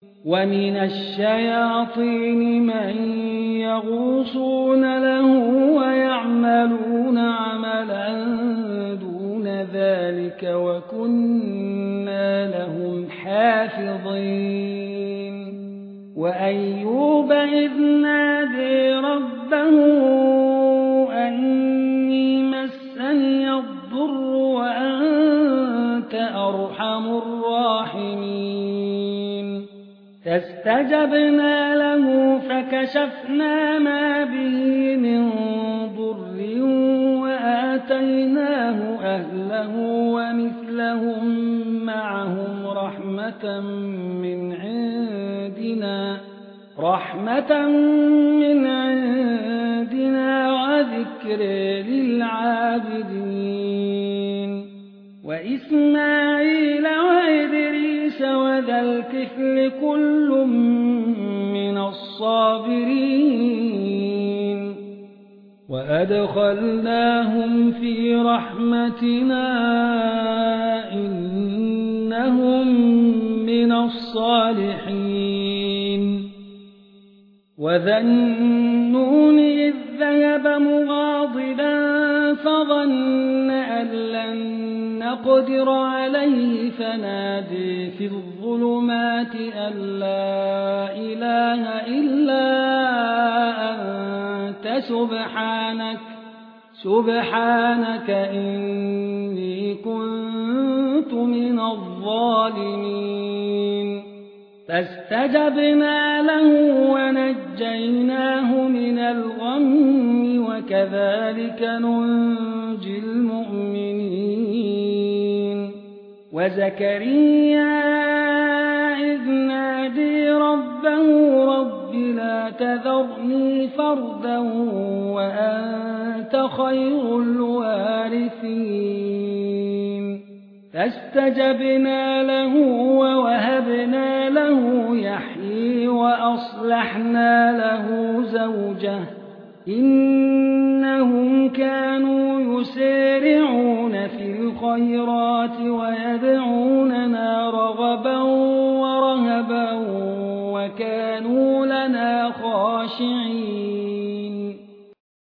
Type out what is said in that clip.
ومن الشياطين من يغوصون له ويعملون عملا دون ذلك وكنا لهم حافظين وأيوب إذ نادي ربه أني مسني الضر وأنت أرحم الراحمين فاستجبنا له فكشفنا ما به من ضر وآتيناه أهله ومثلهم معهم رحمة من عندنا وذكر للعابدين وإسماعيل وإدريس وذا الكفل كل من الصابرين وأدخلناهم في رحمتنا إنهم من الصالحين وذا النون إذ ذهب مغاضبا فظن أن لن نقدر عليه فنادي في الظلمات أن لا إله إلا أنت سبحانك إني كنت من الظالمين فاستجبنا له ونجيناه من الغم وكذلك ننجي المؤمنين وزكريا إذ نادي ربه رب لا تذرني فردا وأنت خير الوارثين فاستجبنا له ووهبنا له يحيى وأصلحنا له زوجه إنهم كانوا يسارعون في الخيرات ويدعوننا رغبا ورهبا وكانوا لنا خاشعين